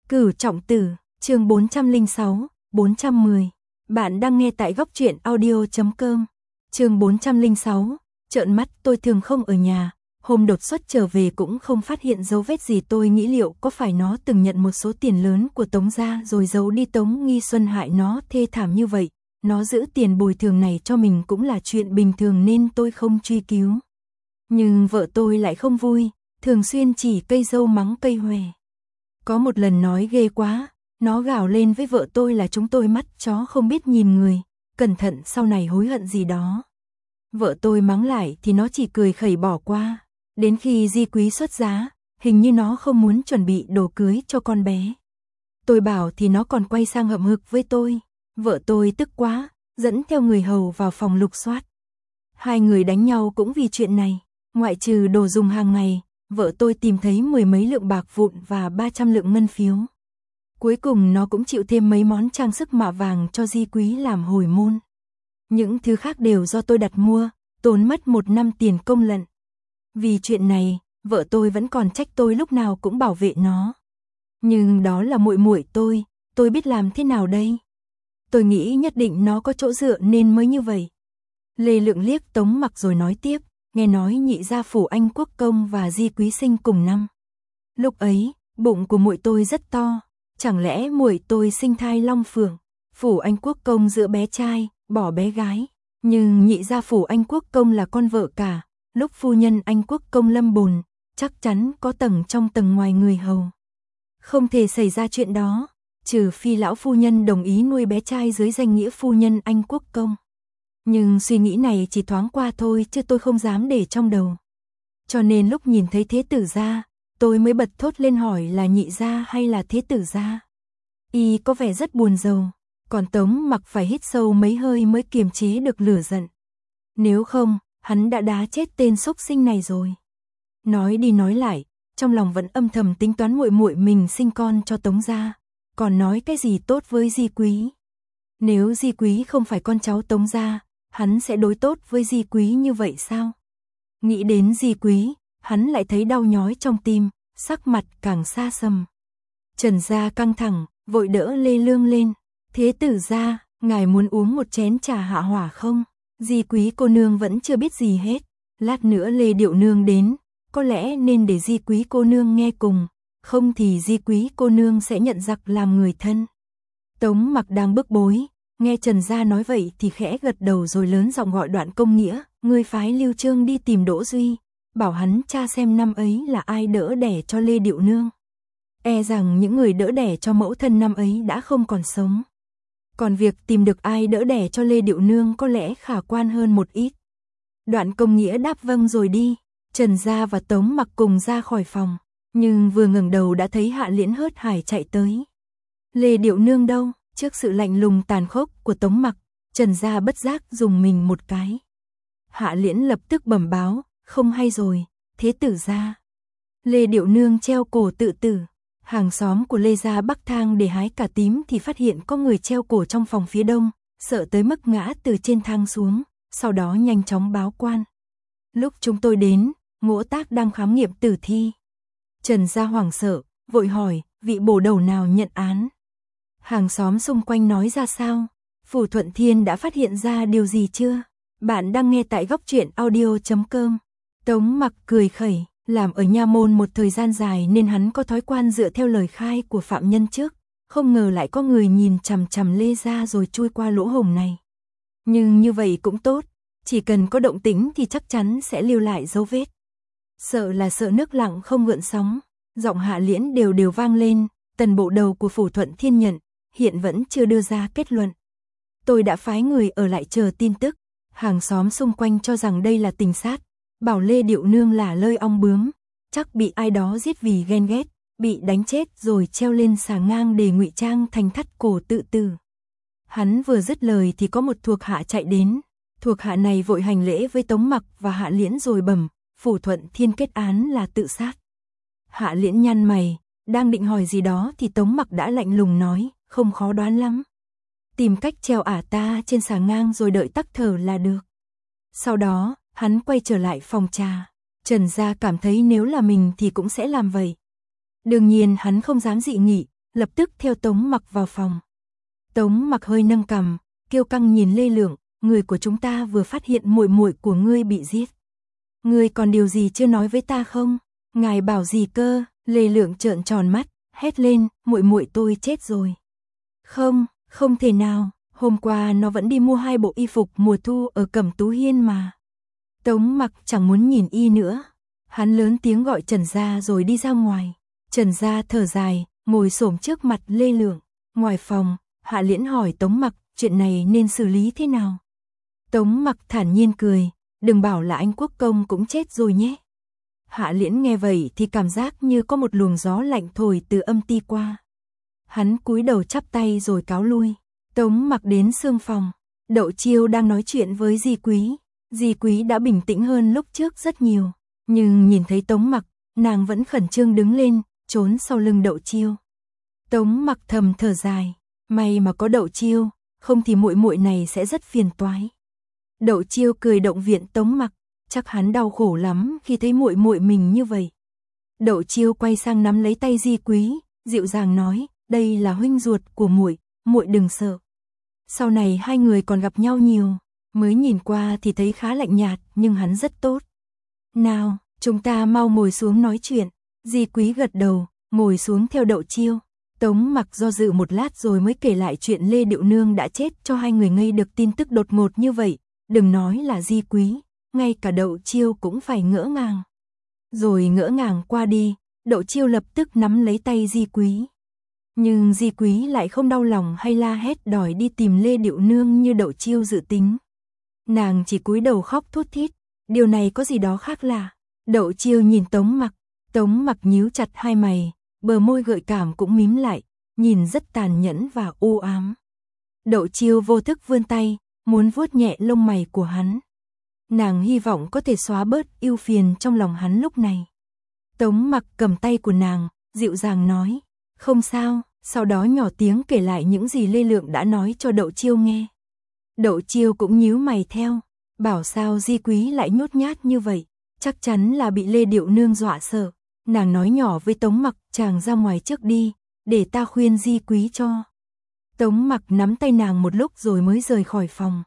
Cửu trọng tử, chương 406, 410. Bạn đang nghe tại góc truyện audio.com. Chương 406, trợn mắt. Tôi thường không ở nhà, hôm đột xuất trở về cũng không phát hiện dấu vết gì. Tôi nghĩ liệu có phải nó từng nhận một số tiền lớn của Tống gia rồi giấu đi. Tống Nghi Xuân hại nó thê thảm như vậy, nó giữ tiền bồi thường này cho mình cũng là chuyện bình thường nên tôi không truy cứu. Nhưng vợ tôi lại không vui, thường xuyên chỉ cây dâu mắng cây hòe. Có một lần nói ghê quá, nó gào lên với vợ tôi là chúng tôi mắt chó không biết nhìn người, cẩn thận sau này hối hận gì đó. Vợ tôi mắng lại thì nó chỉ cười khẩy bỏ qua. Đến khi Di Quý xuất giá, hình như nó không muốn chuẩn bị đồ cưới cho con bé. Tôi bảo thì nó còn quay sang hậm hực với tôi. Vợ tôi tức quá, dẫn theo người hầu vào phòng lục soát. Hai người đánh nhau cũng vì chuyện này. Ngoại trừ đồ dùng hàng ngày, vợ tôi tìm thấy 10 mấy lượng bạc vụn và 300 lượng ngân phiếu. Cuối cùng nó cũng chịu thêm mấy món trang sức mạ vàng cho Di Quý làm hồi môn. Những thứ khác đều do tôi đặt mua, tốn mất 1 năm tiền công lận. Vì chuyện này, vợ tôi vẫn còn trách tôi lúc nào cũng bảo vệ nó. Nhưng đó là muội muội tôi biết làm thế nào đây? Tôi nghĩ nhất định nó có chỗ dựa nên mới như vậy. Lê Lượng liếc Tống Mặc rồi nói tiếp, nghe nói nhị gia Phủ Anh Quốc công và Di Quý sinh cùng năm. Lúc ấy, bụng của muội tôi rất to, chẳng lẽ muội tôi sinh thai long phượng? Phủ Anh Quốc công giữ bé trai, bỏ bé gái, nhưng nhị gia Phủ Anh Quốc công là con vợ cả, lúc phu nhân Anh Quốc công lâm bồn, chắc chắn có tầng trong tầng ngoài người hầu. Không thể xảy ra chuyện đó, trừ phi lão phu nhân đồng ý nuôi bé trai dưới danh nghĩa phu nhân Anh Quốc công. Nhưng suy nghĩ này chỉ thoáng qua thôi chứ tôi không dám để trong đầu. Cho nên lúc nhìn thấy thế tử gia, tôi mới bật thốt lên hỏi là nhị gia hay là thế tử gia. Y có vẻ rất buồn rầu, còn Tống Mặc phải hít sâu mấy hơi mới kiềm chế được lửa giận. Nếu không, hắn đã đá chết tên xúc sinh này rồi. Nói đi nói lại, trong lòng vẫn âm thầm tính toán muội muội mình sinh con cho Tống gia, còn nói cái gì tốt với Di Quý. Nếu Di Quý không phải con cháu Tống gia, hắn sẽ đối tốt với Di Quý như vậy sao? Nghĩ đến Di Quý, hắn lại thấy đau nhói trong tim, sắc mặt càng xa xăm. Trần gia căng thẳng, vội đỡ Lê Lương lên. Thế tử gia, ngài muốn uống một chén trà hạ hỏa không? Di Quý cô nương vẫn chưa biết gì hết. Lát nữa Lê Điệu nương đến, có lẽ nên để Di Quý cô nương nghe cùng, không thì Di Quý cô nương sẽ nhận giặc làm người thân. Tống Mặc đang bức bối, nghe Trần gia nói vậy thì khẽ gật đầu rồi lớn giọng gọi Đoạn Công Nghĩa, ngươi phái Lưu Trương đi tìm Đỗ Duy, bảo hắn tra xem năm ấy là ai đỡ đẻ cho Lê Điệu nương. E rằng những người đỡ đẻ cho mẫu thân năm ấy đã không còn sống. Còn việc tìm được ai đỡ đẻ cho Lê Điệu nương có lẽ khả quan hơn một ít. Đoạn Công Nghĩa đáp vâng rồi đi. Trần gia và Tống Mặc cùng ra khỏi phòng, nhưng vừa ngẩng đầu đã thấy Hạ Liễn hớt hải chạy tới. Lê Điệu nương đâu? Trước sự lạnh lùng tàn khốc của Tống Mặc, Trần gia bất giác dùng mình một cái. Hạ Liễn lập tức bẩm báo, không hay rồi, thế tử gia. Lê Điệu nương treo cổ tự tử. Hàng xóm của Lê gia bắc thang để hái cà tím thì phát hiện có người treo cổ trong phòng phía đông, sợ tới mức ngã từ trên thang xuống, sau đó nhanh chóng báo quan. Lúc chúng tôi đến, Ngỗ Tác đang khám nghiệm tử thi. Trần gia hoảng sợ, vội hỏi, vị bổ đầu nào nhận án? Hàng xóm xung quanh nói ra sao? Phủ Thuận Thiên đã phát hiện ra điều gì chưa? Bạn đang nghe tại góc truyện audio.com. Tống Mặc cười khẩy, làm ở nha môn một thời gian dài nên hắn có thói quen dựa theo lời khai của phạm nhân trước, không ngờ lại có người nhìn chằm chằm Lê gia rồi chui qua lỗ hổng này. Nhưng như vậy cũng tốt, chỉ cần có động tĩnh thì chắc chắn sẽ lưu lại dấu vết. Sợ là sợ nước lặng không gợn sóng, giọng Hạ Liễn đều đều vang lên, Tần bộ đầu của Phủ Thuận Thiên nhận, hiện vẫn chưa đưa ra kết luận. Tôi đã phái người ở lại chờ tin tức, hàng xóm xung quanh cho rằng đây là tình sát, bảo Lê Điệu nương là lơi ong bướm, chắc bị ai đó giết vì ghen ghét, bị đánh chết rồi treo lên xà ngang để ngụy trang thành thắt cổ tự tử. Hắn vừa dứt lời thì có một thuộc hạ chạy đến, thuộc hạ này vội hành lễ với Tống Mặc và Hạ Liễn rồi bẩm, Phủ Thuận Thiên kết án là tự sát. Hạ Liễn nhăn mày, đang định hỏi gì đó thì Tống Mặc đã lạnh lùng nói, không khó đoán lắm. Tìm cách treo ả ta trên xà ngang rồi đợi tắc thở là được. Sau đó, hắn quay trở lại phòng trà. Trần gia cảm thấy nếu là mình thì cũng sẽ làm vậy. Đương nhiên hắn không dám dị nghị, lập tức theo Tống Mặc vào phòng. Tống Mặc hơi nâng cằm, kiêu căng nhìn Lê Lượng, người của chúng ta vừa phát hiện muội muội của ngươi bị giết. Ngươi còn điều gì chưa nói với ta không? Ngài bảo gì cơ? Lê Lượng trợn tròn mắt, hét lên, muội muội tôi chết rồi. Không, không thể nào, hôm qua nó vẫn đi mua 2 bộ y phục mùa thu ở Cẩm Tú Hiên mà. Tống Mặc chẳng muốn nhìn y nữa. Hắn lớn tiếng gọi Trần Gia rồi đi ra ngoài. Trần Gia thở dài, ngồi xổm trước mặt Lê Lượng. Ngoài phòng, Hạ Liễn hỏi Tống Mặc, chuyện này nên xử lý thế nào? Tống Mặc thản nhiên cười, đừng bảo là anh Quốc Công cũng chết rồi nhé. Hạ Liễn nghe vậy thì cảm giác như có một luồng gió lạnh thổi từ âm ti qua. Hắn cúi đầu chắp tay rồi cáo lui. Tống Mặc đến sương phòng. Đậu Chiêu đang nói chuyện với Di Quý. Di Quý đã bình tĩnh hơn lúc trước rất nhiều. Nhưng nhìn thấy Tống Mặc, nàng vẫn khẩn trương đứng lên, trốn sau lưng Đậu Chiêu. Tống Mặc thầm thở dài, may mà có Đậu Chiêu, không thì muội muội này sẽ rất phiền toái. Đậu Chiêu cười động viện Tống Mặc, chắc hắn đau khổ lắm khi thấy muội muội mình như vậy. Đậu Chiêu quay sang nắm lấy tay Di Quý, dịu dàng nói, đây là huynh ruột của muội, muội đừng sợ. Sau này hai người còn gặp nhau nhiều, mới nhìn qua thì thấy khá lạnh nhạt, nhưng hắn rất tốt. Nào, chúng ta mau ngồi xuống nói chuyện. Di Quý gật đầu, ngồi xuống theo Đậu Chiêu. Tống Mặc do dự một lát rồi mới kể lại chuyện Lê Điệu Nương đã chết cho hai người ngây được tin tức đột ngột như vậy. Đừng nói là Di Quý, ngay cả Đậu Chiêu cũng phải ngỡ ngàng. Rồi ngỡ ngàng qua đi, Đậu Chiêu lập tức nắm lấy tay Di Quý. Nhưng Di Quý lại không đau lòng hay la hét đòi đi tìm Lê Điệu Nương như Đậu Chiêu dự tính. Nàng chỉ cúi đầu khóc thút thít, điều này có gì đó khác lạ. Đậu Chiêu nhìn Tống Mặc nhíu chặt hai mày, bờ môi gợi cảm cũng mím lại, nhìn rất tàn nhẫn và u ám. Đậu Chiêu vô thức vươn tay, muốn vuốt nhẹ lông mày của hắn. Nàng hy vọng có thể xóa bớt ưu phiền trong lòng hắn lúc này. Tống Mặc cầm tay của nàng, dịu dàng nói, không sao, sau đó nhỏ tiếng kể lại những gì Lê Lượng đã nói cho Đậu Chiêu nghe. Đậu Chiêu cũng nhíu mày theo, bảo sao Di Quý lại nhút nhát như vậy, chắc chắn là bị Lê Điệu Nương dọa sợ. Nàng nói nhỏ với Tống Mặc, chàng ra ngoài trước đi, để ta khuyên Di Quý cho. Tống Mặc nắm tay nàng một lúc rồi mới rời khỏi phòng.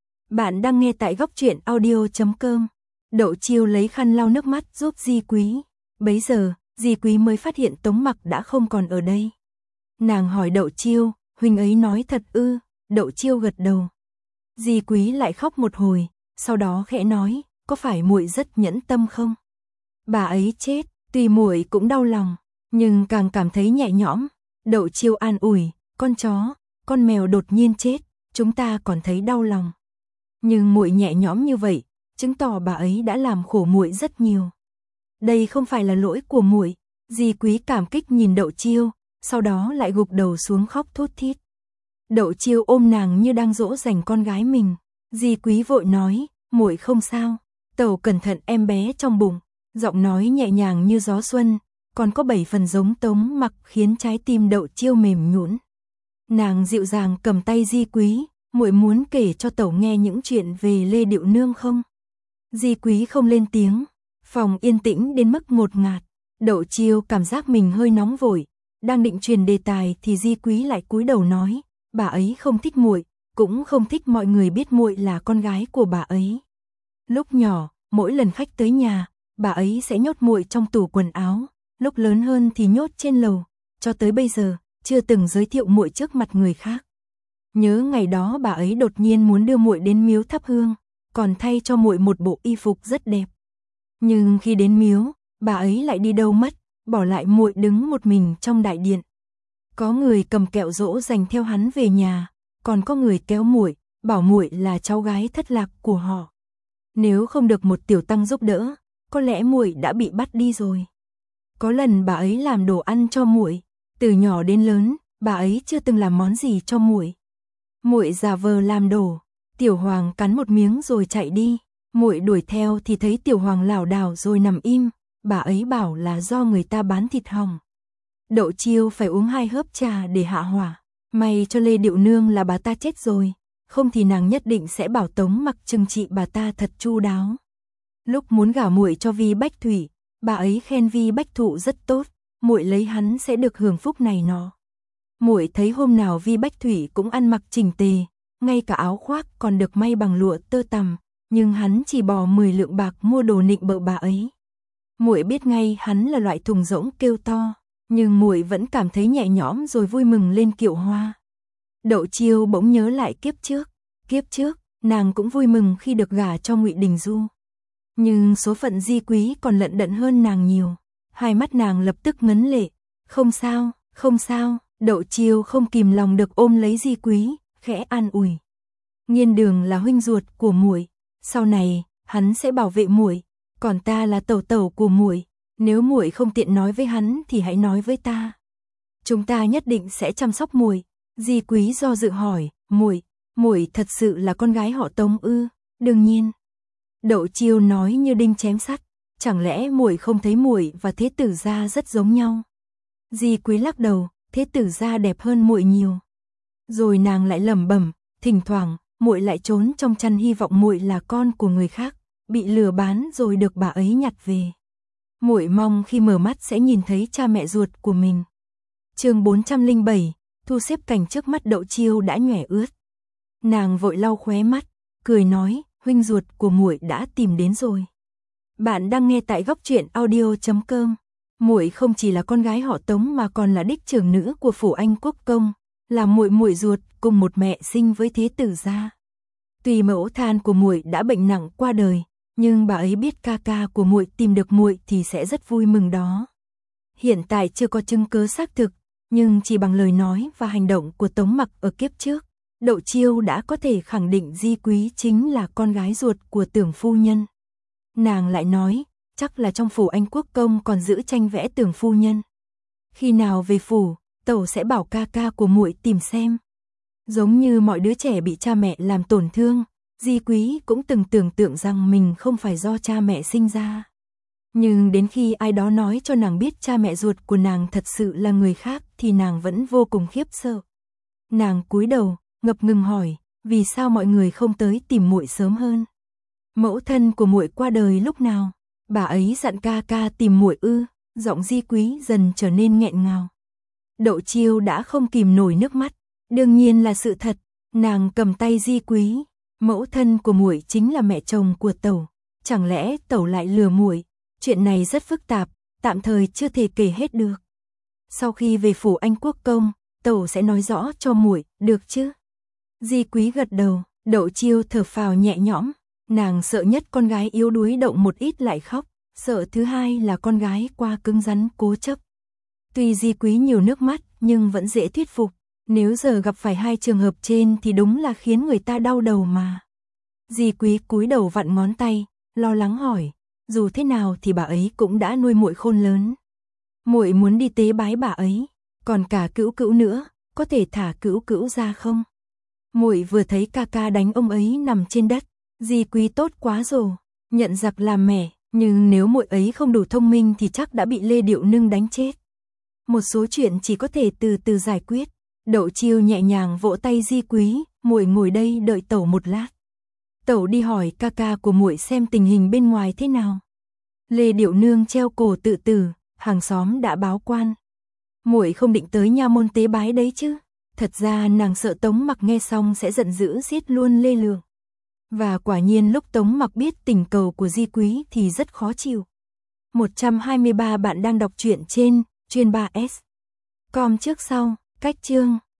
Bạn đang nghe tại goctruyện.audio.com. Đậu Chiêu lấy khăn lau nước mắt giúp Di Quý. Bấy giờ, Di Quý mới phát hiện Tống Mặc đã không còn ở đây. Nàng hỏi Đậu Chiêu, huynh ấy nói thật ư? Đậu Chiêu gật đầu. Di Quý lại khóc một hồi, sau đó khẽ nói, có phải muội rất nhẫn tâm không? Bà ấy chết, tuy muội cũng đau lòng, nhưng càng cảm thấy nhẹ nhõm. Đậu Chiêu an ủi, con chó, con mèo đột nhiên chết, chúng ta còn thấy đau lòng. Nhưng muội nhẹ nhõm như vậy, chứng tỏ bà ấy đã làm khổ muội rất nhiều. Đây không phải là lỗi của muội. Di Quý cảm kích nhìn Đậu Chiêu, sau đó lại gục đầu xuống khóc thút thít. Đậu Chiêu ôm nàng như đang dỗ dành con gái mình. Di Quý vội nói, muội không sao, tẩu cẩn thận em bé trong bụng. Giọng nói nhẹ nhàng như gió xuân, còn có 7 phần giống Tống Mặc khiến trái tim Đậu Chiêu mềm nhũn. Nàng dịu dàng cầm tay Di Quý, muội muốn kể cho tẩu nghe những chuyện về Lê Điệu Nương không? Di Quý không lên tiếng, phòng yên tĩnh đến mức ngột ngạt. Đậu Chiêu cảm giác mình hơi nóng vội, đang định truyền đề tài thì Di Quý lại cúi đầu nói, bà ấy không thích muội, cũng không thích mọi người biết muội là con gái của bà ấy. Lúc nhỏ, mỗi lần khách tới nhà, bà ấy sẽ nhốt muội trong tủ quần áo, lúc lớn hơn thì nhốt trên lầu, cho tới bây giờ chưa từng giới thiệu muội trước mặt người khác. Nhớ ngày đó bà ấy đột nhiên muốn đưa muội đến miếu thắp hương, còn thay cho muội một bộ y phục rất đẹp. Nhưng khi đến miếu, bà ấy lại đi đâu mất, bỏ lại muội đứng một mình trong đại điện. Có người cầm kẹo dỗ dành theo hắn về nhà, còn có người kéo muội, bảo muội là cháu gái thất lạc của họ. Nếu không được một tiểu tăng giúp đỡ, có lẽ muội đã bị bắt đi rồi. Có lần bà ấy làm đồ ăn cho muội, từ nhỏ đến lớn, bà ấy chưa từng làm món gì cho muội. Muội giả vờ làm đổ, Tiểu Hoàng cắn một miếng rồi chạy đi, muội đuổi theo thì thấy Tiểu Hoàng lảo đảo rồi nằm im, bà ấy bảo là do người ta bán thịt hỏng. Đậu Chiêu phải uống 2 hớp trà để hạ hỏa, may cho Lê Điệu Nương là bà ta chết rồi, không thì nàng nhất định sẽ bảo Tống Mặc trừng trị bà ta thật chu đáo. Lúc muốn gả muội cho Vi Bách Thủy, bà ấy khen Vi Bách Thụ rất tốt, muội lấy hắn sẽ được hưởng phúc này nọ. Muội thấy hôm nào Vi Bách Thủy cũng ăn mặc chỉnh tề, ngay cả áo khoác còn được may bằng lụa tơ tằm, nhưng hắn chỉ bỏ 10 lượng bạc mua đồ nịnh bợ bà ấy. Muội biết ngay hắn là loại thùng rỗng kêu to, nhưng muội vẫn cảm thấy nhẹ nhõm rồi vui mừng lên kiệu hoa. Đậu Chiêu bỗng nhớ lại kiếp trước, nàng cũng vui mừng khi được gả cho Ngụy Đình Du. Nhưng số phận Di Quý còn lận đận hơn nàng nhiều, hai mắt nàng lập tức ngấn lệ. Không sao, Đậu Chiêu không kìm lòng được ôm lấy Di Quý, khẽ an ủi. Nghiên Đường là huynh ruột của muội, sau này hắn sẽ bảo vệ muội, còn ta là tẩu tẩu của muội, nếu muội không tiện nói với hắn thì hãy nói với ta. Chúng ta nhất định sẽ chăm sóc muội. Di Quý do dự hỏi, muội thật sự là con gái họ Tống ư? Đương nhiên. Đậu Chiêu nói như đinh chém sắt, chẳng lẽ muội không thấy muội và Thế Tử gia rất giống nhau? Di Quý lắc đầu, Thế Tử gia đẹp hơn muội nhiều. Rồi nàng lại lẩm bẩm, thỉnh thoảng muội lại trốn trong chăn hy vọng muội là con của người khác, bị lừa bán rồi được bà ấy nhặt về. Muội mong khi mở mắt sẽ nhìn thấy cha mẹ ruột của mình. Chương 407, thu xếp cảnh trước mắt Đậu Chiêu đã nhòe ướt. Nàng vội lau khóe mắt, cười nói, huynh ruột của muội đã tìm đến rồi. Bạn đang nghe tại Góc Truyện Audio.com. Muội không chỉ là con gái họ Tống mà còn là đích trưởng nữ của phủ Anh Quốc công, là muội ruột cùng một mẹ sinh với Thế Tử gia. Tuy mẫu than của muội đã bệnh nặng qua đời, nhưng bà ấy biết ca ca của muội tìm được muội thì sẽ rất vui mừng đó. Hiện tại chưa có chứng cứ xác thực, nhưng chỉ bằng lời nói và hành động của Tống Mặc ở kiếp trước, Đậu Chiêu đã có thể khẳng định Di Quý chính là con gái ruột của Tưởng phu nhân. Nàng lại nói, chắc là trong phủ Anh Quốc công còn giữ tranh vẽ Tưởng phu nhân. Khi nào về phủ, tẩu sẽ bảo ca ca của muội tìm xem. Giống như mọi đứa trẻ bị cha mẹ làm tổn thương, Di Quý cũng từng tưởng tượng rằng mình không phải do cha mẹ sinh ra. Nhưng đến khi ai đó nói cho nàng biết cha mẹ ruột của nàng thật sự là người khác thì nàng vẫn vô cùng khiếp sợ. Nàng cúi đầu, ngập ngừng hỏi, vì sao mọi người không tới tìm muội sớm hơn? Mẫu thân của muội qua đời lúc nào? Bà ấy dặn ca ca tìm muội ư? Giọng Di Quý dần trở nên nghẹn ngào. Đậu Chiêu đã không kìm nổi nước mắt, đương nhiên là sự thật. Nàng cầm tay Di Quý, mẫu thân của muội chính là mẹ chồng của tẩu, chẳng lẽ tẩu lại lừa muội? Chuyện này rất phức tạp, tạm thời chưa thể kể hết được. Sau khi về phủ Anh Quốc công, tẩu sẽ nói rõ cho muội, được chứ? Di Quý gật đầu, Đậu Chiêu thở phào nhẹ nhõm, nàng sợ nhất con gái yếu đuối động một ít lại khóc, sợ thứ hai là con gái quá cứng rắn cố chấp. Tuy Di Quý nhiều nước mắt nhưng vẫn dễ thuyết phục, nếu giờ gặp phải hai trường hợp trên thì đúng là khiến người ta đau đầu mà. Di Quý cúi đầu vặn ngón tay, lo lắng hỏi, dù thế nào thì bà ấy cũng đã nuôi muội khôn lớn. Muội muốn đi tế bái bà ấy, còn cả Cữu Cữu nữa, có thể thả Cữu Cữu ra không? Muội vừa thấy ca ca đánh ông ấy nằm trên đất, Di Quý tốt quá rồi, nhận giặc làm mẹ, nhưng nếu muội ấy không đủ thông minh thì chắc đã bị Lê Điệu Nưng đánh chết. Một số chuyện chỉ có thể từ từ giải quyết. Đậu Chiêu nhẹ nhàng vỗ tay Di Quý, muội ngồi đây đợi tẩu một lát. Tẩu đi hỏi ca ca của muội xem tình hình bên ngoài thế nào. Lê Điệu Nương treo cổ tự tử, hàng xóm đã báo quan. Muội không định tới nha môn tế bái đấy chứ? Thật ra nàng sợ Tống Mặc nghe xong sẽ giận dữ giết luôn Lê Lương. Và quả nhiên lúc Tống Mặc biết tình cầu của Di Quý thì rất khó chịu. 123 bạn đang đọc truyện trên Chuyên 3S. Com trước sau, cách chương.